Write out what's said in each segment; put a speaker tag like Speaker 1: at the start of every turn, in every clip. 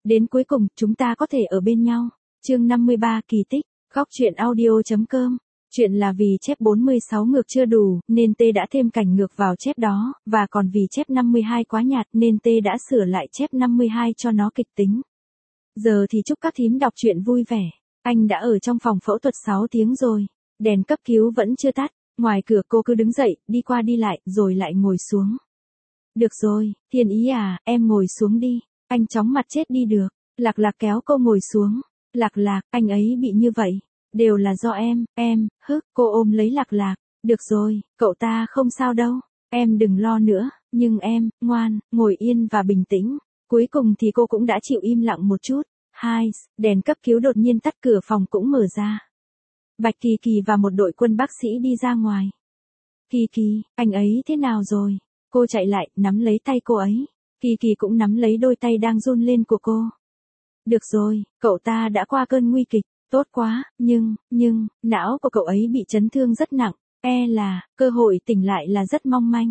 Speaker 1: Đến cuối cùng, chúng ta có thể ở bên nhau. Chương 53 kỳ tích, góc truyện audio.com. Chuyện là vì chép 46 ngược chưa đủ, nên T đã thêm cảnh ngược vào chép đó, và còn vì chép 52 quá nhạt nên T đã sửa lại chép 52 cho nó kịch tính. Giờ thì chúc các thím đọc truyện vui vẻ. Anh đã ở trong phòng phẫu thuật 6 tiếng rồi. Đèn cấp cứu vẫn chưa tắt. Ngoài cửa cô cứ đứng dậy, đi qua đi lại, rồi lại ngồi xuống. Được rồi, Thiên Ý à, em ngồi xuống đi. Anh chóng mặt chết đi được. Lạc Lạc kéo cô ngồi xuống. Lạc Lạc, anh ấy bị như vậy. Đều là do em, cô ôm lấy Lạc Lạc. Được rồi, cậu ta không sao đâu. Em đừng lo nữa, nhưng em, ngoan, ngồi yên và bình tĩnh. Cuối cùng thì cô cũng đã chịu im lặng một chút. Đèn cấp cứu đột nhiên tắt, cửa phòng cũng mở ra. Bạch Kỳ Kỳ và một đội quân bác sĩ đi ra ngoài. Kỳ Kỳ, anh ấy thế nào rồi? Cô chạy lại, nắm lấy tay cô ấy. Kỳ Kỳ cũng nắm lấy đôi tay đang run lên của cô. Được rồi, cậu ta đã qua cơn nguy kịch. Tốt quá, nhưng, não của cậu ấy bị chấn thương rất nặng. Là, cơ hội tỉnh lại là rất mong manh.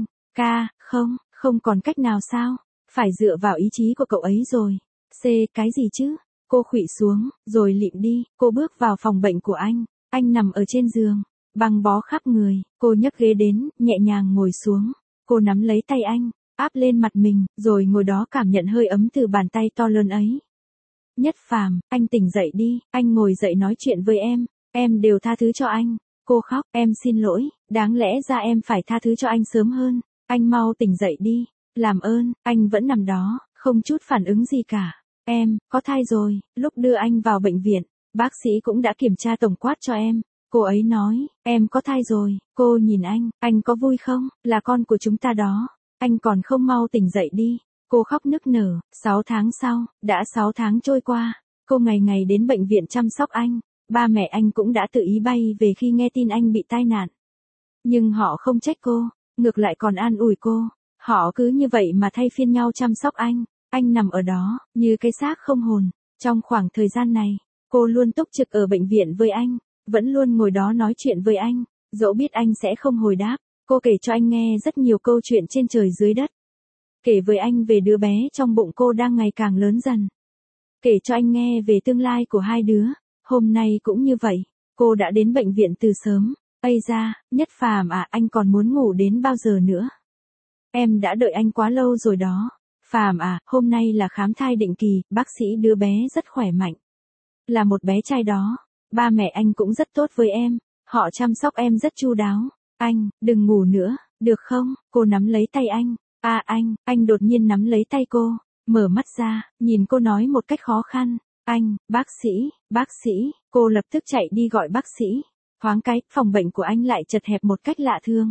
Speaker 1: Không còn cách nào sao? Phải dựa vào ý chí của cậu ấy rồi. Cái gì chứ? Cô khuỵu xuống, rồi lịm đi. Cô bước vào phòng bệnh của anh. Anh nằm ở trên giường, băng bó khắp người. Cô nhấc ghế đến, nhẹ nhàng ngồi xuống. Cô nắm lấy tay anh, áp lên mặt mình, rồi ngồi đó cảm nhận hơi ấm từ bàn tay to lớn ấy. Nhất Phàm, anh tỉnh dậy đi, anh ngồi dậy nói chuyện với em đều tha thứ cho anh. Cô khóc, em xin lỗi, đáng lẽ ra em phải tha thứ cho anh sớm hơn. Anh mau tỉnh dậy đi, làm ơn. Anh vẫn nằm đó, không chút phản ứng gì cả. Em, có thai rồi. Lúc đưa anh vào bệnh viện, bác sĩ cũng đã kiểm tra tổng quát cho em. Cô ấy nói, em có thai rồi. Cô nhìn anh có vui không? Là con của chúng ta đó. Anh còn không mau tỉnh dậy đi. Cô khóc nức nở. 6 tháng sau, đã 6 tháng trôi qua. Cô ngày ngày đến bệnh viện chăm sóc anh. Ba mẹ anh cũng đã tự ý bay về khi nghe tin anh bị tai nạn. Nhưng họ không trách cô, ngược lại còn an ủi cô. Họ cứ như vậy mà thay phiên nhau chăm sóc anh. Anh nằm ở đó, như cái xác không hồn. Trong khoảng thời gian này, cô luôn túc trực ở bệnh viện với anh. Vẫn luôn ngồi đó nói chuyện với anh. Dẫu biết anh sẽ không hồi đáp, cô kể cho anh nghe rất nhiều câu chuyện trên trời dưới đất. Kể với anh về đứa bé trong bụng cô đang ngày càng lớn dần. Kể cho anh nghe về tương lai của hai đứa. Hôm nay cũng như vậy, cô đã đến bệnh viện từ sớm. Ây da, Nhất Phàm à, anh còn muốn ngủ đến bao giờ nữa? Em đã đợi anh quá lâu rồi đó. Phàm à, hôm nay là khám thai định kỳ, bác sĩ đứa bé rất khỏe mạnh. Là một bé trai đó. Ba mẹ anh cũng rất tốt với em. Họ chăm sóc em rất chu đáo. Anh, đừng ngủ nữa, được không? Cô nắm lấy tay anh. Anh đột nhiên nắm lấy tay cô. Mở mắt ra, nhìn cô nói một cách khó khăn. Anh, bác sĩ, cô lập tức chạy đi gọi bác sĩ. Thoáng cái, phòng bệnh của anh lại chật hẹp một cách lạ thường.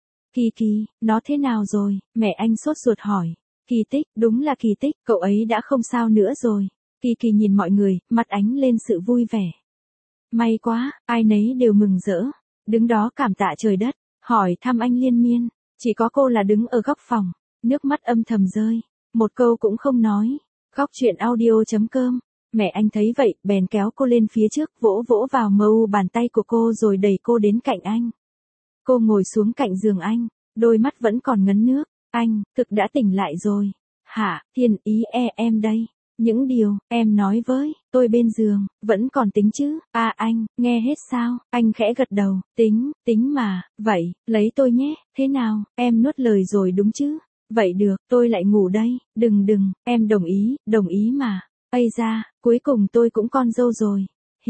Speaker 1: Kỳ Kỳ, nó thế nào rồi? Mẹ anh sốt ruột hỏi. Kỳ tích, đúng là kỳ tích, cậu ấy đã không sao nữa rồi. Kỳ Kỳ nhìn mọi người, mặt ánh lên sự vui vẻ. May quá, ai nấy đều mừng rỡ. Đứng đó cảm tạ trời đất, hỏi thăm anh liên miên. Chỉ có cô là đứng ở góc phòng, nước mắt âm thầm rơi. Một câu cũng không nói. Góc truyện audio.com. Mẹ anh thấy vậy, bèn kéo cô lên phía trước, vỗ vỗ vào mu bàn tay của cô rồi đẩy cô đến cạnh anh. Cô ngồi xuống cạnh giường anh, đôi mắt vẫn còn ngấn nước. Anh, thực đã tỉnh lại rồi. Hả, Thiên Ý em đây. Những điều em nói với tôi bên giường, vẫn còn tính chứ? Anh, nghe hết sao? Anh khẽ gật đầu, tính mà, vậy, lấy tôi nhé, thế nào, em nuốt lời rồi đúng chứ? Vậy được, tôi lại ngủ đây, đừng, em đồng ý mà. Ây da, cuối cùng tôi cũng con dâu rồi.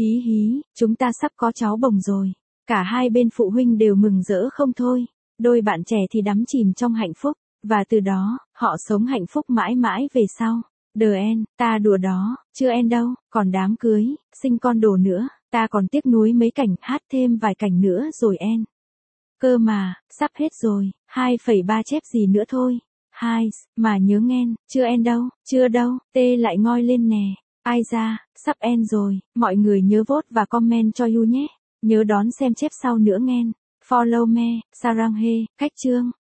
Speaker 1: Hí, chúng ta sắp có cháu bồng rồi. Cả hai bên phụ huynh đều mừng rỡ không thôi. Đôi bạn trẻ thì đắm chìm trong hạnh phúc, và từ đó, họ sống hạnh phúc mãi mãi về sau. Ta đùa đó, chưa đâu, còn đám cưới, sinh con đồ nữa, ta còn tiếc nuối mấy cảnh, hát thêm vài cảnh nữa rồi Cơ mà, sắp hết rồi, 2,3 chép gì nữa thôi. Mà nhớ nghen, chưa đâu, tê lại ngoi lên nè. Ai da, sắp rồi, mọi người nhớ vote và comment cho You nhé. Nhớ đón xem chép sau nữa nghen. Follow me, Sarang He, cách chương.